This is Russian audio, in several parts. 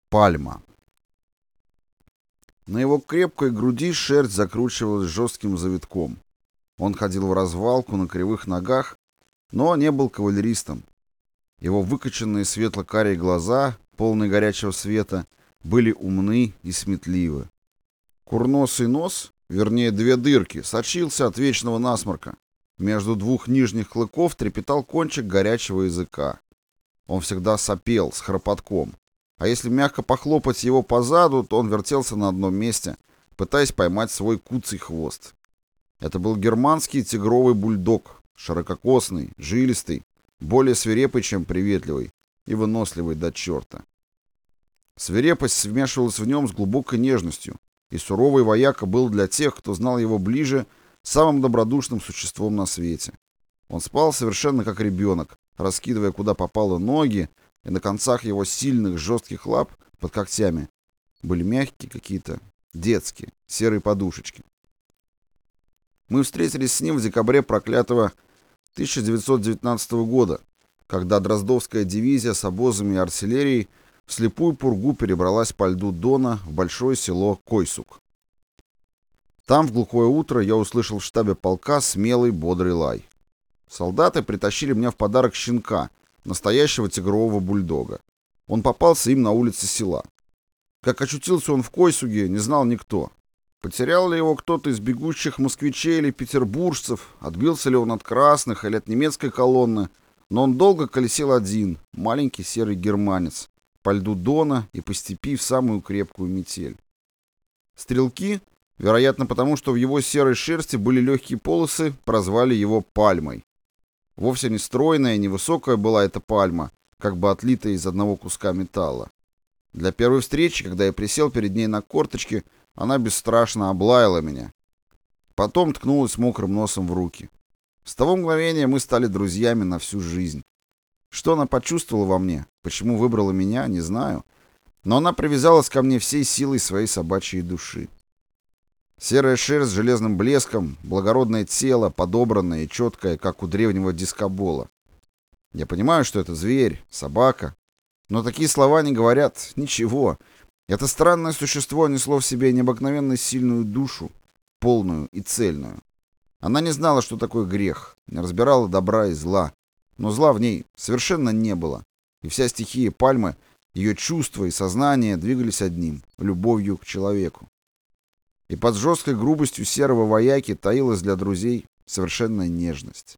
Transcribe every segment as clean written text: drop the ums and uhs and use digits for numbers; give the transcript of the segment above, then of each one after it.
Пальма. На его крепкой груди шерсть закручивалась жестким завитком. Он ходил в развалку на кривых ногах, но не был кавалеристом. Его выкоченные светло-карие глаза, полные горячего света, были умны и сметливы. Курносый нос, вернее две дырки, сочился от вечного насморка. Между двух нижних клыков трепетал кончик горячего языка. Он всегда сопел с храпотком. А если мягко похлопать его по заду, то он вертелся на одном месте, пытаясь поймать свой куцый хвост. Это был германский тигровый бульдог, ширококосный, жилистый, более свирепый, чем приветливый, и выносливый до черта. Свирепость смешивалась в нем с глубокой нежностью, и суровый вояка был для тех, кто знал его ближе, самым добродушным существом на свете. Он спал совершенно как ребенок, раскидывая куда попало ноги, и на концах его сильных жестких лап под когтями были мягкие какие-то детские серые подушечки. Мы встретились с ним в декабре проклятого 1919 года, когда Дроздовская дивизия с обозами и артиллерией в слепую пургу перебралась по льду Дона в большое село Койсук. Там в глухое утро я услышал в штабе полка смелый бодрый лай. Солдаты притащили мне в подарок щенка, настоящего тигрового бульдога. Он попался им на улице села. Как очутился он в Койсуге, не знал никто. Потерял ли его кто-то из бегущих москвичей или петербуржцев, отбился ли он от красных или от немецкой колонны, но он долго колесил один, маленький серый германец, по льду Дона и по степи в самую крепкую метель. Стрелки, вероятно потому, что в его серой шерсти были легкие полосы, прозвали его Пальмой. Вовсе не стройная, невысокая была эта пальма, как бы отлитая из одного куска металла. Для первой встречи, когда я присел перед ней на корточки, она бесстрашно облаяла меня. Потом ткнулась мокрым носом в руки. С того мгновения мы стали друзьями на всю жизнь. Что она почувствовала во мне, почему выбрала меня, не знаю, но она привязалась ко мне всей силой своей собачьей души. Серая шерсть с железным блеском, благородное тело, подобранное и четкое, как у древнего дискобола. Я понимаю, что это зверь, собака, но такие слова не говорят ничего. Это странное существо несло в себе необыкновенно сильную душу, полную и цельную. Она не знала, что такое грех, не разбирала добра и зла, но зла в ней совершенно не было, и вся стихия пальмы, ее чувства и сознание двигались одним — любовью к человеку. И под жесткой грубостью серого вояки таилась для друзей совершенная нежность.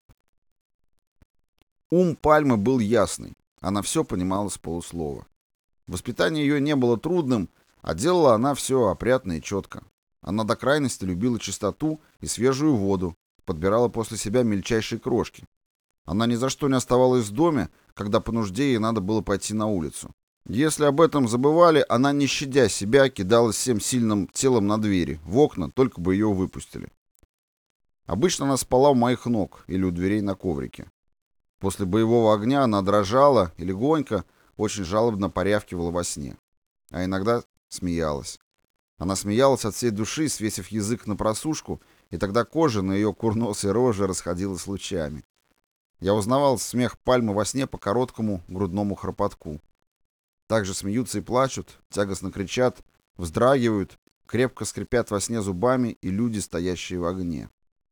Ум Пальмы был ясный, она все понимала с полуслова. Воспитание ее не было трудным, а делала она все опрятно и четко. Она до крайности любила чистоту и свежую воду, подбирала после себя мельчайшие крошки. Она ни за что не оставалась в доме, когда по нужде ей надо было пойти на улицу. Если об этом забывали, она, не щадя себя, кидалась всем сильным телом на двери, в окна, только бы ее выпустили. Обычно она спала у моих ног или у дверей на коврике. После боевого огня она дрожала и легонько, очень жалобно порявкивала во сне. А иногда смеялась. Она смеялась от всей души, свесив язык на просушку, и тогда кожа на ее курносой роже расходилась лучами. Я узнавал смех Пальмы во сне по короткому грудному храпотку. Также смеются и плачут, тягостно кричат, вздрагивают, крепко скрипят во сне зубами и люди, стоящие в огне.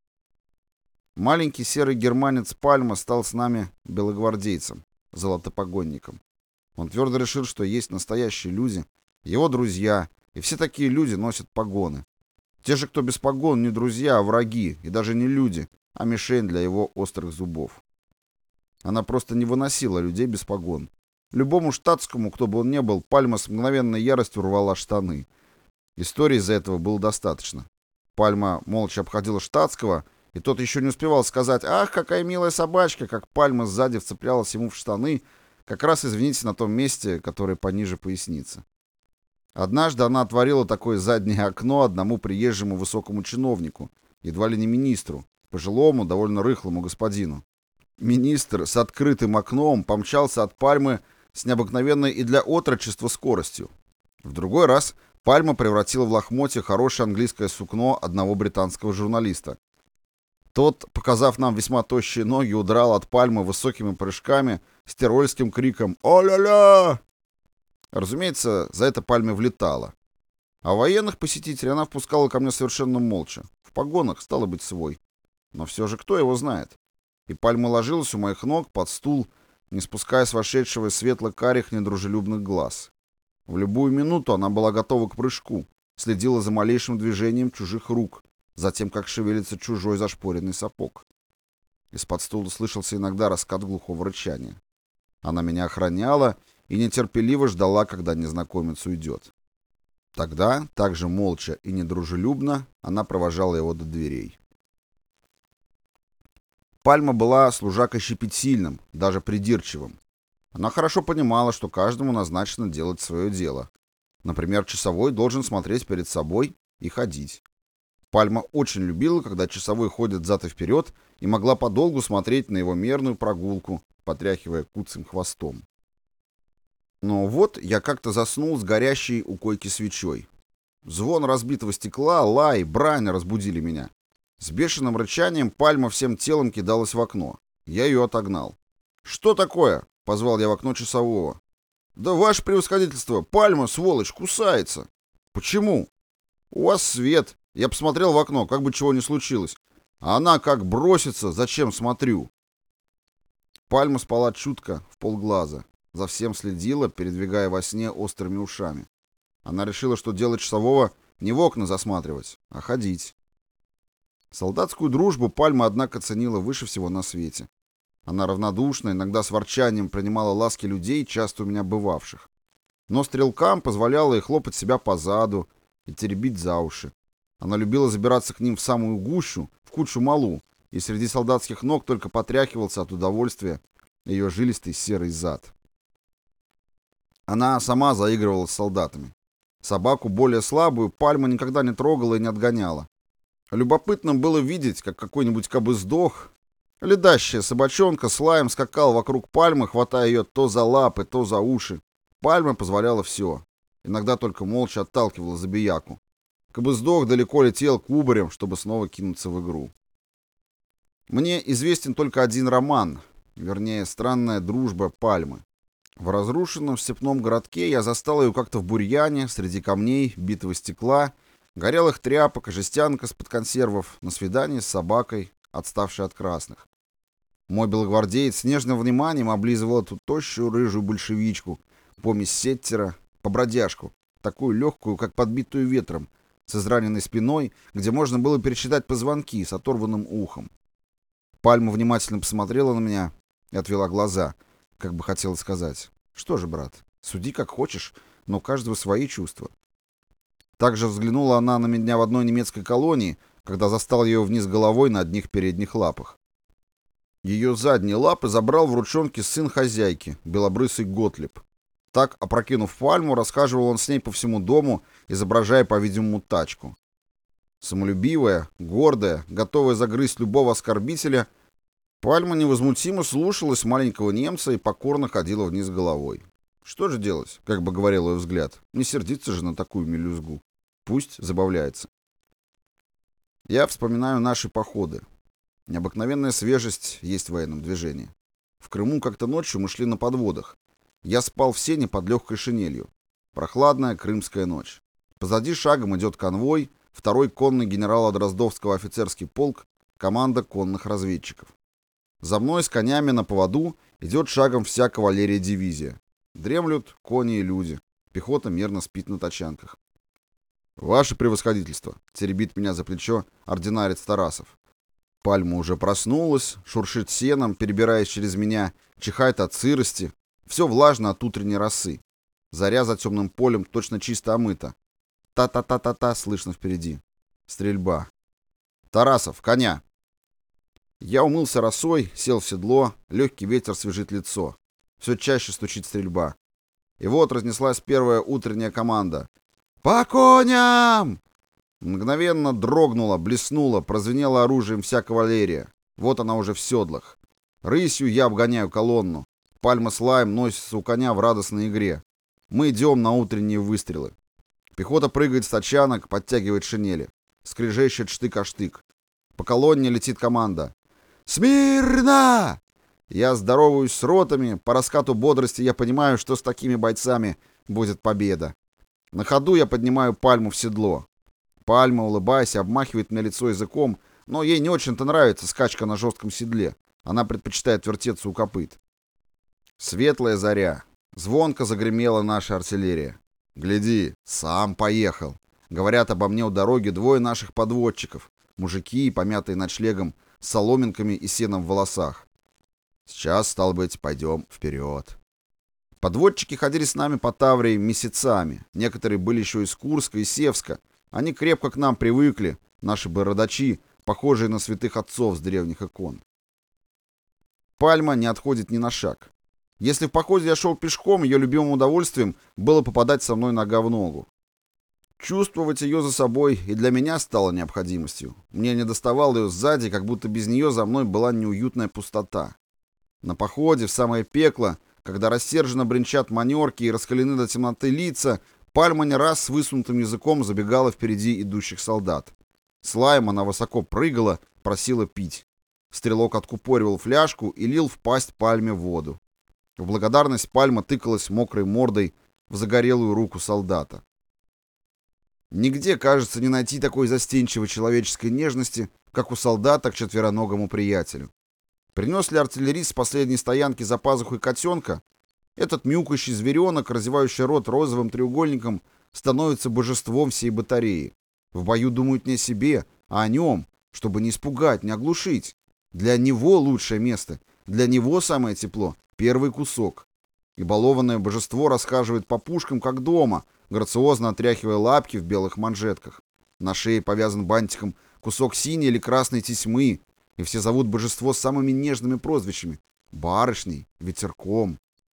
Маленький серый германец Пальма стал с нами белогвардейцем, золотопогонником. Он твердо решил, что есть настоящие люди, его друзья, и все такие люди носят погоны. Те же, кто без погон, не друзья, а враги, и даже не люди, а мишень для его острых зубов. Она просто не выносила людей без погон. Любому штатскому, кто бы он ни был, Пальма с мгновенной яростью рвала штаны. Истории из-за этого было достаточно. Пальма молча обходила штатского, и тот еще не успевал сказать: «Ах, какая милая собачка!», как Пальма сзади вцеплялась ему в штаны, как раз, извините, на том месте, которое пониже поясницы. Однажды она отворила такое заднее окно одному приезжему высокому чиновнику, едва ли не министру, пожилому, довольно рыхлому господину. Министр с открытым окном помчался от Пальмы с необыкновенной и для отрочества скоростью. В другой раз Пальма превратила в лохмотье хорошее английское сукно одного британского журналиста. Тот, показав нам весьма тощие ноги, удрал от Пальмы высокими прыжками с тирольским криком «О-ля-ля!». Разумеется, за это Пальме влетала. А военных посетителей она впускала ко мне совершенно молча. В погонах, стало быть, свой. Но все же кто его знает? И Пальма ложилась у моих ног под стул, не спуская с вошедшего светло-карих недружелюбных глаз. В любую минуту она была готова к прыжку, следила за малейшим движением чужих рук, за тем, как шевелится чужой зашпоренный сапог. Из-под стула слышался иногда раскат глухого рычания. Она меня охраняла и нетерпеливо ждала, когда незнакомец уйдет. Тогда, также молча и недружелюбно, она провожала его до дверей. Пальма была служакой щепетильным, даже придирчивым. Она хорошо понимала, что каждому назначено делать свое дело. Например, часовой должен смотреть перед собой и ходить. Пальма очень любила, когда часовой ходит взад и вперед, и могла подолгу смотреть на его мерную прогулку, потряхивая куцым хвостом. Но вот я как-то заснул с горящей у койки свечой. Звон разбитого стекла, лай, брань разбудили меня. С бешеным рычанием Пальма всем телом кидалась в окно. Я ее отогнал. «Что такое?» — позвал я в окно часового. «Да ваше превосходительство, Пальма, сволочь, кусается». «Почему?» «У вас свет. Я посмотрел в окно, как бы чего ни случилось. А она как бросится, зачем смотрю?» Пальма спала чутко, в полглаза. За всем следила, передвигая во сне острыми ушами. Она решила, что делать часового не в окна засматривать, а ходить. Солдатскую дружбу Пальма, однако, ценила выше всего на свете. Она равнодушно, иногда с ворчанием принимала ласки людей, часто у меня бывавших. Но стрелкам позволяла и хлопать себя по заду, и теребить за уши. Она любила забираться к ним в самую гущу, в кучу малу, и среди солдатских ног только потряхивался от удовольствия ее жилистый серый зад. Она сама заигрывала с солдатами. Собаку, более слабую, Пальма никогда не трогала и не отгоняла. Любопытным было видеть, как какой-нибудь кобыздох, ледащая собачонка с лаем скакал вокруг Пальмы, хватая ее то за лапы, то за уши. Пальма позволяла все. Иногда только молча отталкивала забияку. Кобыздох далеко летел кубарем, чтобы снова кинуться в игру. Мне известен только один роман, вернее, странная дружба Пальмы. В разрушенном степном городке я застал ее как-то в бурьяне, среди камней, битого стекла, горелых тряпок и жестянок из-под консервов, на свидании с собакой, отставшей от красных. Мой белогвардеец с нежным вниманием облизывал эту тощую рыжую большевичку, помесь сеттера, побродяжку, такую легкую, как подбитую ветром, с израненной спиной, где можно было пересчитать позвонки с оторванным ухом. Пальма внимательно посмотрела на меня и отвела глаза, как бы хотела сказать: «Что же, брат, суди как хочешь, но у каждого свои чувства». Также взглянула она на меня в одной немецкой колонии, когда застал ее вниз головой на одних передних лапах. Ее задние лапы забрал в ручонки сын хозяйки, белобрысый Готлиб. Так, опрокинув Пальму, расхаживал он с ней по всему дому, изображая, по-видимому, тачку. Самолюбивая, гордая, готовая загрызть любого оскорбителя, Пальма невозмутимо слушалась маленького немца и покорно ходила вниз головой. Что же делать, как бы говорил ее взгляд, не сердиться же на такую мелюзгу. Пусть забавляется. Я вспоминаю наши походы. Необыкновенная свежесть есть в военном движении. В Крыму как-то ночью мы шли на подводах. Я спал в сене под легкой шинелью. Прохладная крымская ночь. Позади шагом идет конвой, второй конный генерала Дроздовского офицерский полк, команда конных разведчиков. За мной с конями на поводу идет шагом вся кавалерия-дивизия. Дремлют кони и люди. Пехота мирно спит на тачанках. «Ваше превосходительство!» — теребит меня за плечо ординарец Тарасов. Пальма уже проснулась, шуршит сеном, перебираясь через меня, чихает от сырости. Все влажно от утренней росы. Заря за темным полем точно чисто омыта. Та-та-та-та-та слышно впереди. Стрельба. «Тарасов, коня!» Я умылся росой, сел в седло, легкий ветер свежит лицо. Все чаще стучит стрельба. И вот разнеслась первая утренняя команда. «По коням!» Мгновенно дрогнула, блеснула, прозвенела оружием вся кавалерия. Вот она уже в седлах. Рысью я обгоняю колонну. Пальма с лаем носится у коня в радостной игре. Мы идем на утренние выстрелы. Пехота прыгает с тачанок, подтягивает шинели. Скрежещет штык о штык. По колонне летит команда. «Смирно!» Я здороваюсь с ротами. По раскату бодрости я понимаю, что с такими бойцами будет победа. На ходу я поднимаю Пальму в седло. Пальма, улыбаясь, обмахивает мне лицо языком, но ей не очень-то нравится скачка на жестком седле. Она предпочитает вертеться у копыт. Светлая заря. Звонко загремела наша артиллерия. Гляди, сам поехал. Говорят обо мне у дороги двое наших подводчиков. Мужики, помятые ночлегом, с соломинками и сеном в волосах. Сейчас, стало быть, пойдем вперед. Подводчики ходили с нами по Таврии месяцами. Некоторые были еще из Курска и Севска. Они крепко к нам привыкли, наши бородачи, похожие на святых отцов с древних икон. Пальма не отходит ни на шаг. Если в походе я шел пешком, ее любимым удовольствием было попадать со мной нога в ногу. Чувствовать ее за собой и для меня стало необходимостью. Мне не доставало ее сзади, как будто без нее за мной была неуютная пустота. На походе, в самое пекло, когда рассерженно бренчат манерки и раскалены до темноты лица, Пальма не раз с высунутым языком забегала впереди идущих солдат. С лаем она высоко прыгала, просила пить. Стрелок откупоривал фляжку и лил в пасть Пальме воду. В благодарность Пальма тыкалась мокрой мордой в загорелую руку солдата. Нигде, кажется, не найти такой застенчивой человеческой нежности, как у солдата к четвероногому приятелю. Принес ли артиллерист с последней стоянки за пазухой котенка, этот мяукающий зверенок, разевающий рот розовым треугольником, становится божеством всей батареи. В бою думают не о себе, а о нем, чтобы не испугать, не оглушить. Для него лучшее место, для него самое тепло, первый кусок. И балованное божество расхаживает по пушкам, как дома, грациозно отряхивая лапки в белых манжетках. На шее повязан бантиком кусок синей или красной тесьмы, и все зовут божество самыми нежными прозвищами — барышней, ветерком.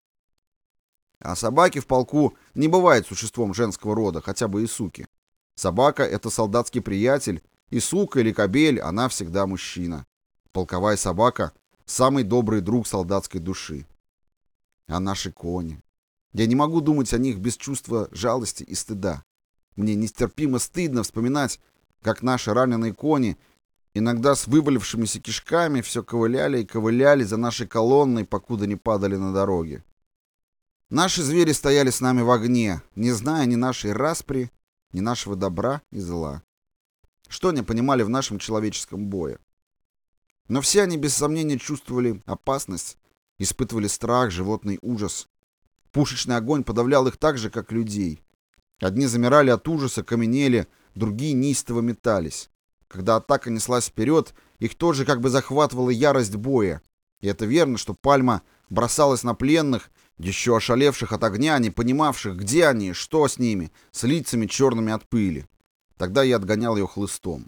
А собаки в полку не бывает существом женского рода, хотя бы и суки. Собака — это солдатский приятель, и сука или кобель — она всегда мужчина. Полковая собака — самый добрый друг солдатской души. А наши кони. Я не могу думать о них без чувства жалости и стыда. Мне нестерпимо стыдно вспоминать, как наши раненые кони, иногда с вывалившимися кишками, все ковыляли и ковыляли за нашей колонной, покуда не падали на дороге. Наши звери стояли с нами в огне, не зная ни нашей распри, ни нашего добра и зла. Что они понимали в нашем человеческом бое? Но все они без сомнения чувствовали опасность, испытывали страх, животный ужас. Пушечный огонь подавлял их так же, как людей. Одни замирали от ужаса, каменели, другие неистово метались. Когда атака неслась вперед, их тоже как бы захватывала ярость боя. И это верно, что Пальма бросалась на пленных, еще ошалевших от огня, не понимавших, где они, что с ними, с лицами черными от пыли. Тогда я отгонял ее хлыстом.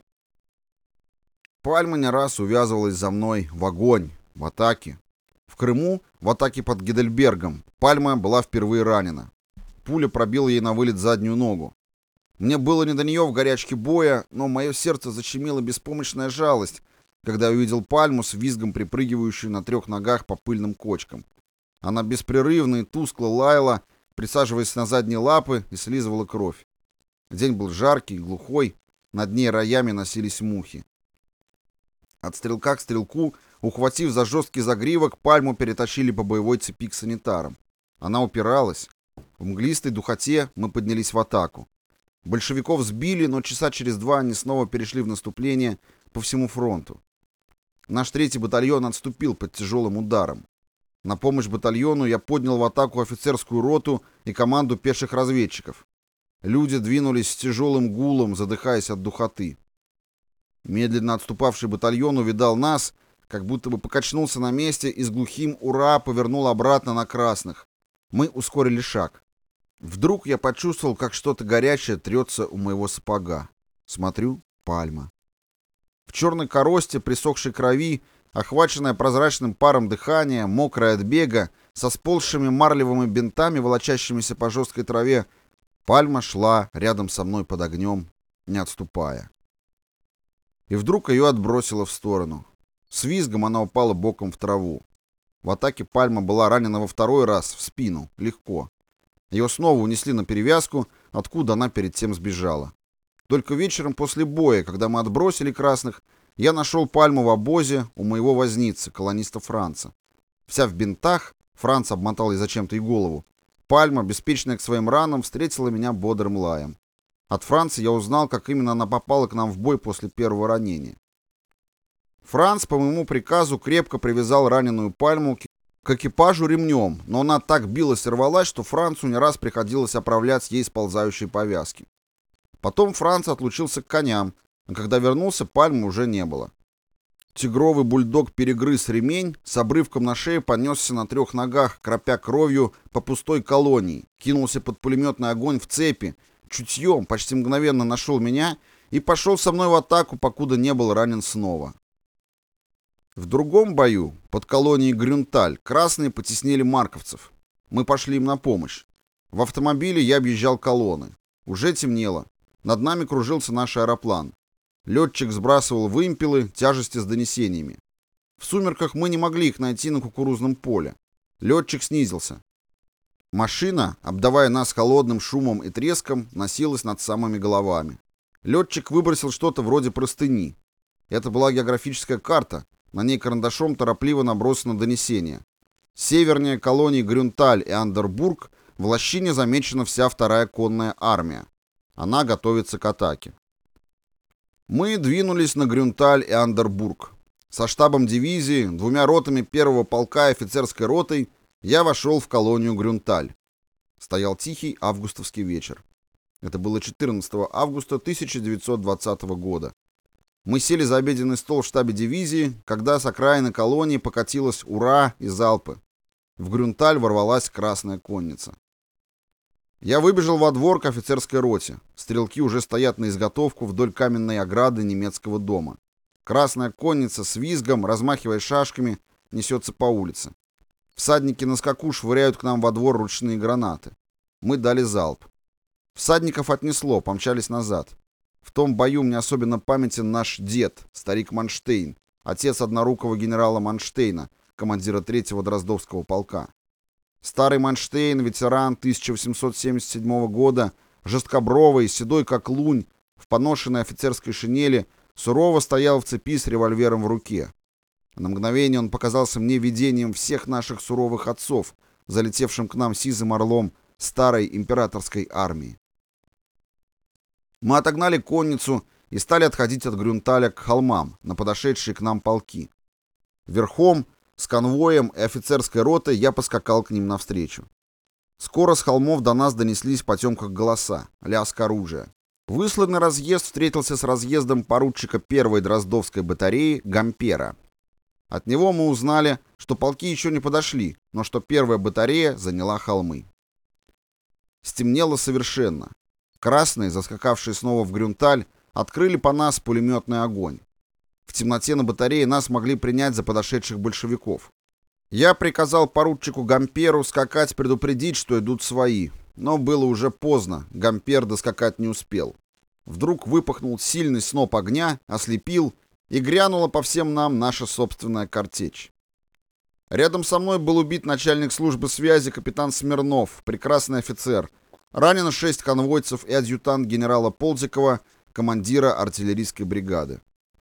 Пальма не раз увязывалась за мной в огонь, в атаке. В Крыму, в атаке под Гейдельбергом, Пальма была впервые ранена. Пуля пробила ей на вылет заднюю ногу. Мне было не до нее в горячке боя, но мое сердце защемило беспомощная жалость, когда я увидел Пальму с визгом, припрыгивающую на 3 ногах по пыльным кочкам. Она беспрерывно и тускло лаяла, присаживаясь на задние лапы, и слизывала кровь. День был жаркий, глухой, над ней роями носились мухи. От стрелка к стрелку, ухватив за жесткий загривок, Пальму перетащили по боевой цепи к санитарам. Она упиралась. В мглистой духоте мы поднялись в атаку. Большевиков сбили, но часа через 2 они снова перешли в наступление по всему фронту. Наш 3-й батальон отступил под тяжелым ударом. На помощь батальону я поднял в атаку офицерскую роту и команду пеших разведчиков. Люди двинулись с тяжелым гулом, задыхаясь от духоты. Медленно отступавший батальон увидал нас, как будто бы покачнулся на месте и с глухим «Ура!» повернул обратно на красных. Мы ускорили шаг. Вдруг я почувствовал, как что-то горячее трется у моего сапога. Смотрю — Пальма. В черной коросте, присохшей крови, охваченная прозрачным паром дыхания, мокрая от бега, со сползшими марлевыми бинтами, волочащимися по жесткой траве, Пальма шла рядом со мной под огнем, не отступая. И вдруг ее отбросило в сторону. С визгом она упала боком в траву. В атаке Пальма была ранена во 2-й раз, в спину, легко. Ее снова унесли на перевязку, откуда она перед тем сбежала. Только вечером после боя, когда мы отбросили красных, я нашел Пальму в обозе у моего возницы, колониста Франца. Вся в бинтах, Франц обмотал ей зачем-то и голову, Пальма, беспечная к своим ранам, встретила меня бодрым лаем. От Франца я узнал, как именно она попала к нам в бой после первого ранения. Франц по моему приказу крепко привязал раненую Пальму к экипажу ремнем, но она так билась и рвалась, что Францу не раз приходилось оправлять ей сползающие повязки. Потом Франц отлучился к коням, а когда вернулся, Пальмы уже не было. Тигровый бульдог перегрыз ремень, с обрывком на шее понесся на 3 ногах, кропя кровью по пустой колонии, кинулся под пулеметный огонь в цепи, чутьем почти мгновенно нашел меня и пошел со мной в атаку, покуда не был ранен снова. В другом бою, под колонией Грюнталь, красные потеснили марковцев. Мы пошли им на помощь. В автомобиле я объезжал колонны. Уже темнело. Над нами кружился наш аэроплан. Летчик сбрасывал вымпелы, тяжести с донесениями. В сумерках мы не могли их найти на кукурузном поле. Летчик снизился. Машина, обдавая нас холодным шумом и треском, носилась над самыми головами. Летчик выбросил что-то вроде простыни. Это была географическая карта. На ней карандашом торопливо набросано донесение. Севернее колонии Грюнталь и Андербург в лощине замечена вся 2-я конная армия. Она готовится к атаке. Мы двинулись на Грюнталь и Андербург. Со штабом дивизии, 2 ротами 1-го полка и офицерской ротой я вошел в колонию Грюнталь. Стоял тихий августовский вечер. Это было 14 августа 1920 года. Мы сели за обеденный стол в штабе дивизии, когда с окраины колонии покатилась «Ура!» и залпы. В Грюнталь ворвалась Красная конница. Я выбежал во двор к офицерской роте. Стрелки уже стоят на изготовку вдоль каменной ограды немецкого дома. Красная конница с визгом, размахивая шашками, несется по улице. Всадники на скаку швыряют к нам во двор ручные гранаты. Мы дали залп. Всадников отнесло, помчались назад. В том бою мне особенно памятен наш дед, старик Манштейн, отец однорукого генерала Манштейна, командира 3-го Дроздовского полка. Старый Манштейн, ветеран 1877 года, жесткобровый, седой как лунь, в поношенной офицерской шинели, сурово стоял в цепи с револьвером в руке. На мгновение он показался мне видением всех наших суровых отцов, залетевшим к нам сизым орлом старой императорской армии. Мы отогнали конницу и стали отходить от Грюнталя к холмам, на подошедшие к нам полки. Верхом, с конвоем и офицерской ротой я поскакал к ним навстречу. Скоро с холмов до нас донеслись в потемках голоса, лязг оружия. Высланный разъезд встретился с разъездом поручика 1-й Дроздовской батареи Гампера. От него мы узнали, что полки еще не подошли, но что 1-я батарея заняла холмы. Стемнело совершенно. Красные, заскакавшие снова в Грюнталь, открыли по нас пулеметный огонь. В темноте на батарее нас могли принять за подошедших большевиков. Я приказал поручику Гамперу скакать предупредить, что идут свои, но было уже поздно, Гампер доскакать не успел. Вдруг выпахнул сильный сноп огня, ослепил, и грянула по всем нам наша собственная картечь. Рядом со мной был убит начальник службы связи капитан Смирнов, прекрасный офицер. Ранено 6 конвойцев и адъютант генерала Ползикова, командира артиллерийской бригады.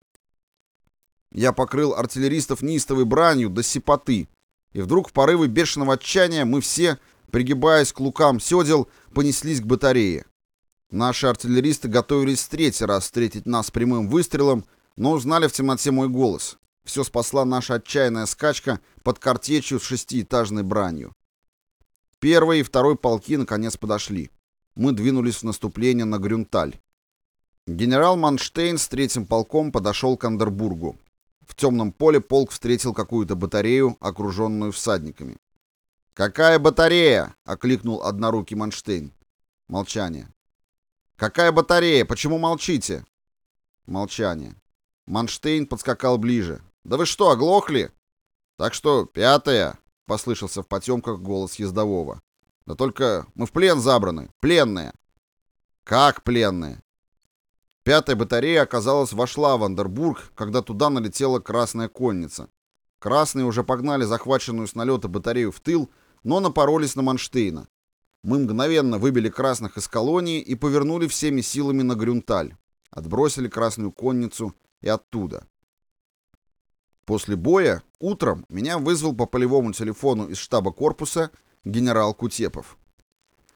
Я покрыл артиллеристов неистовой бранью до сипоты, и вдруг в порыве бешеного отчаяния мы все, пригибаясь к лукам сёдел, понеслись к батарее. Наши артиллеристы готовились в 3-й раз встретить нас прямым выстрелом, но узнали в темноте мой голос. Все спасла наша отчаянная скачка под картечью с 6-этажной бранью. 1-й и 2-й полки наконец подошли. Мы двинулись в наступление на Грюнталь. Генерал Манштейн с 3-м полком подошел к Андербургу. В темном поле полк встретил какую-то батарею, окруженную всадниками. «Какая батарея?» — окликнул однорукий Манштейн. Молчание. «Какая батарея? Почему молчите?» Молчание. Манштейн подскакал ближе. «Да вы что, оглохли?» «Так что, 5-я?» — послышался в потемках голос ездового. «Да только мы в плен забраны. Пленные». «Как пленные?» 5-я батарея, оказалось, вошла в Андербург, когда туда налетела Красная конница. Красные уже погнали захваченную с налета батарею в тыл, но напоролись на Манштейна. Мы мгновенно выбили красных из колонии и повернули всеми силами на Грюнталь. Отбросили Красную конницу и оттуда. После боя утром меня вызвал по полевому телефону из штаба корпуса генерал Кутепов.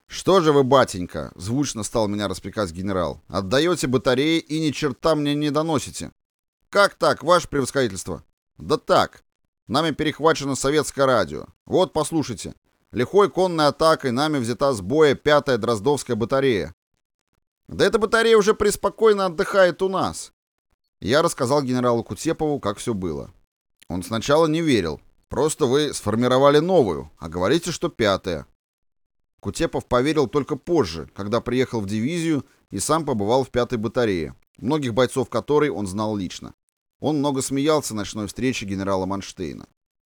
«Что же вы, батенька?» — звучно стал меня распекать генерал. «Отдаете батареи и ни черта мне не доносите». «Как так, ваше превосходительство?» «Да так. Нами перехвачено советское радио. Вот, послушайте. Лихой конной атакой нами взята с боя 5-я Дроздовская батарея». «Да эта батарея уже преспокойно отдыхает у нас». Я рассказал генералу Кутепову, как все было. Он сначала не верил. «Просто вы сформировали новую, а говорите, что 5-я». Кутепов поверил только позже, когда приехал в дивизию и сам побывал в 5-й батарее, многих бойцов которой он знал лично. Он много смеялся ночной встрече генерала Манштейна.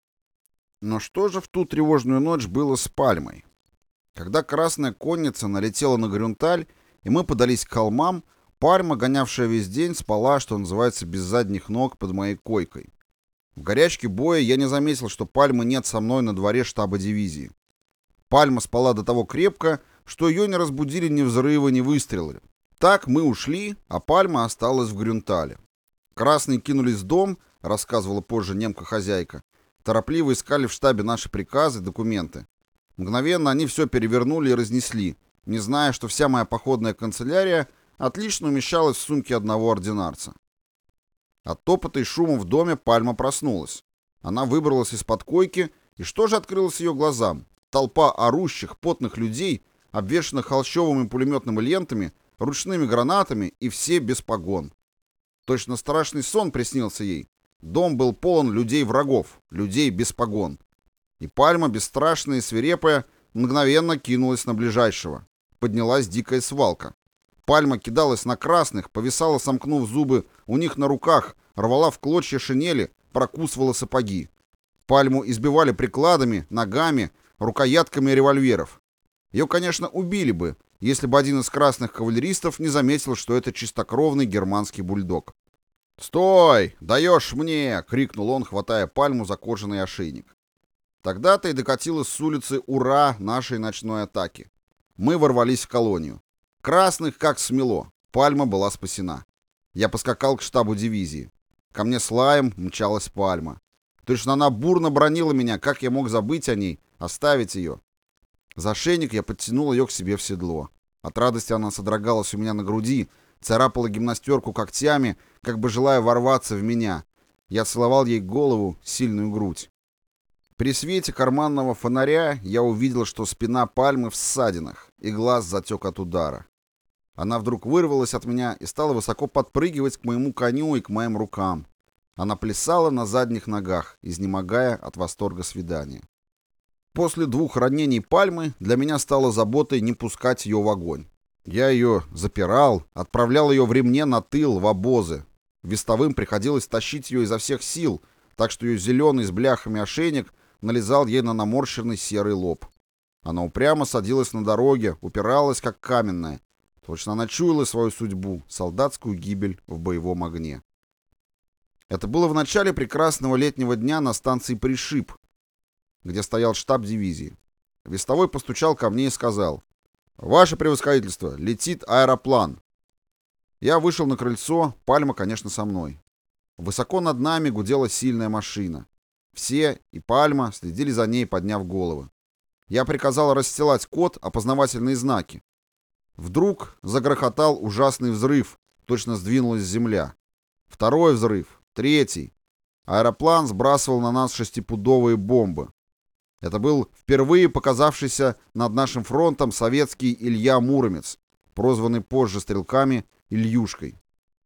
Но что же в ту тревожную ночь было с Пальмой? Когда Красная Конница налетела на Грюнталь, и мы подались к холмам, Пальма, гонявшая весь день, спала, что называется, без задних ног под моей койкой. В горячке боя я не заметил, что Пальмы нет со мной на дворе штаба дивизии. Пальма спала до того крепко, что ее не разбудили ни взрывы, ни выстрелы. Так мы ушли, а Пальма осталась в Грюнтале. Красные кинулись в дом, рассказывала позже немка-хозяйка. Торопливо искали в штабе наши приказы, документы. Мгновенно они все перевернули и разнесли, не зная, что вся моя походная канцелярия отлично умещалась в сумке одного ординарца. От топота и шума в доме Пальма проснулась. Она выбралась из-под койки, и что же открылось ее глазам? Толпа орущих, потных людей, обвешанных холщовыми пулеметными лентами, ручными гранатами, и все без погон. Точно страшный сон приснился ей. Дом был полон людей-врагов, людей без погон. И Пальма, бесстрашная и свирепая, мгновенно кинулась на ближайшего. Поднялась дикая свалка. Пальма кидалась на красных, повисала, сомкнув зубы, у них на руках, рвала в клочья шинели, прокусывала сапоги. Пальму избивали прикладами, ногами, рукоятками револьверов. Ее, конечно, убили бы, если бы один из красных кавалеристов не заметил, что это чистокровный германский бульдог. «Стой! Даешь мне!» — крикнул он, хватая Пальму за кожаный ошейник. Тогда-то и докатилась с улицы «Ура!» нашей ночной атаки. Мы ворвались в колонию. Красных как смело. Пальма была спасена. Я поскакал к штабу дивизии. Ко мне с лаем мчалась Пальма. Точно она бурно бранила меня, как я мог забыть о ней, оставить ее. За ошейник я подтянул ее к себе в седло. От радости она содрогалась у меня на груди, царапала гимнастерку когтями, как бы желая ворваться в меня. Я целовал ей голову, сильную грудь. При свете карманного фонаря я увидел, что спина Пальмы в ссадинах, и глаз затек от удара. Она вдруг вырвалась от меня и стала высоко подпрыгивать к моему коню и к моим рукам. Она плясала на задних ногах, изнемогая от восторга свидания. После 2 ранений Пальмы для меня стало заботой не пускать ее в огонь. Я ее запирал, отправлял ее в ремне на тыл, в обозы. Вестовым приходилось тащить ее изо всех сил, так что ее зеленый с бляхами ошейник налезал ей на наморщенный серый лоб. Она упрямо садилась на дороге, упиралась как каменная. Точно она чуяла свою судьбу, солдатскую гибель в боевом огне. Это было в начале прекрасного летнего дня на станции Пришиб, где стоял штаб дивизии. Вестовой постучал ко мне и сказал: «Ваше превосходительство, летит аэроплан». Я вышел на крыльцо, Пальма, конечно, со мной. Высоко над нами гудела сильная машина. Все, и Пальма, следили за ней, подняв головы. Я приказал расстилать код, опознавательные знаки. Вдруг загрохотал ужасный взрыв, точно сдвинулась земля. Второй взрыв, третий. Аэроплан сбрасывал на нас 6-пудовые бомбы. Это был впервые показавшийся над нашим фронтом советский Илья Муромец, прозванный позже стрелками Ильюшкой.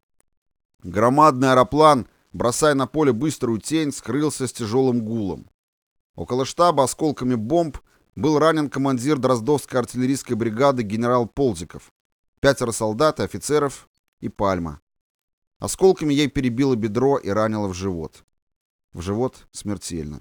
Громадный аэроплан, бросая на поле быструю тень, скрылся с тяжелым гулом. Около штаба осколками бомб был ранен командир Дроздовской артиллерийской бригады генерал Ползиков, 5 солдат и офицеров и Пальма. Осколками ей перебило бедро и ранило в живот. В живот смертельно.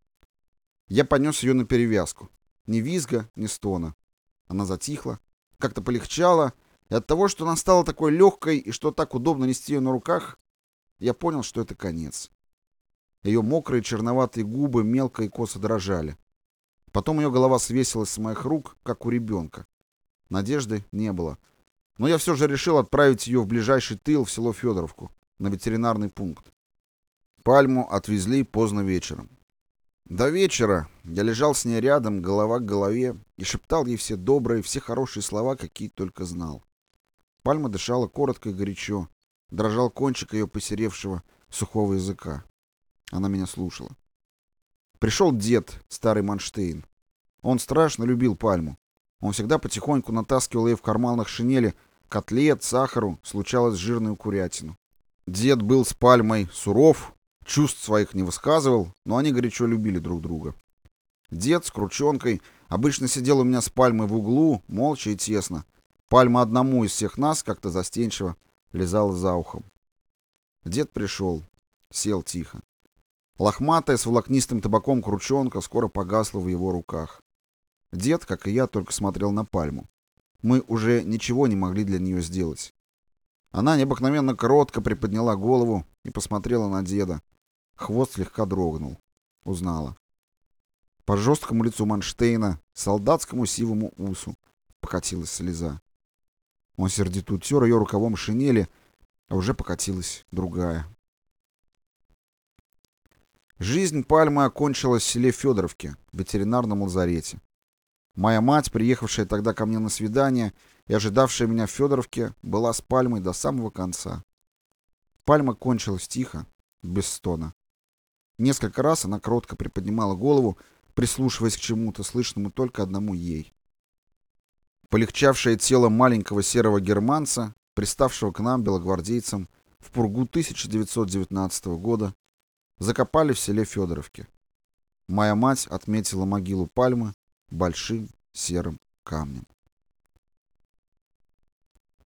Я понес ее на перевязку. Ни визга, ни стона. Она затихла, как-то полегчала, и от того, что она стала такой легкой и что так удобно нести ее на руках, я понял, что это конец. Ее мокрые черноватые губы мелко и косо дрожали. Потом ее голова свесилась с моих рук, как у ребенка. Надежды не было. Но я все же решил отправить ее в ближайший тыл, в село Федоровку, на ветеринарный пункт. Пальму отвезли поздно вечером. До вечера я лежал с ней рядом, голова к голове, и шептал ей все добрые, все хорошие слова, какие только знал. Пальма дышала коротко и горячо, дрожал кончик ее посеревшего сухого языка. Она меня слушала. Пришел дед, старый Манштейн. Он страшно любил Пальму. Он всегда потихоньку натаскивал ей в карманах шинели котлет, сахару, случалось жирную курятину. Дед был с Пальмой суров, чувств своих не высказывал, но они горячо любили друг друга. Дед с Крученкой обычно сидел у меня с Пальмой в углу, молча и тесно. Пальма одному из всех нас, как-то застенчиво, лизала за ухом. Дед пришел, сел тихо. Лохматая с волокнистым табаком Крученка скоро погасла в его руках. Дед, как и я, только смотрел на Пальму. Мы уже ничего не могли для нее сделать. Она необыкновенно кротко приподняла голову и посмотрела на деда. Хвост слегка дрогнул. Узнала. По жесткому лицу Манштейна, солдатскому сивому усу, покатилась слеза. Он сердито утер ее рукавом шинели, а уже покатилась другая. Жизнь Пальмы окончилась в селе Федоровке, в ветеринарном лазарете. Моя мать, приехавшая тогда ко мне на свидание и ожидавшая меня в Федоровке, была с Пальмой до самого конца. Пальма кончилась тихо, без стона. Несколько раз она кротко приподнимала голову, прислушиваясь к чему-то, слышному только одному ей. Полегчавшее тело маленького серого германца, приставшего к нам, белогвардейцам, в пургу 1919 года, закопали в селе Федоровке. Моя мать отметила могилу Пальмы большим серым камнем.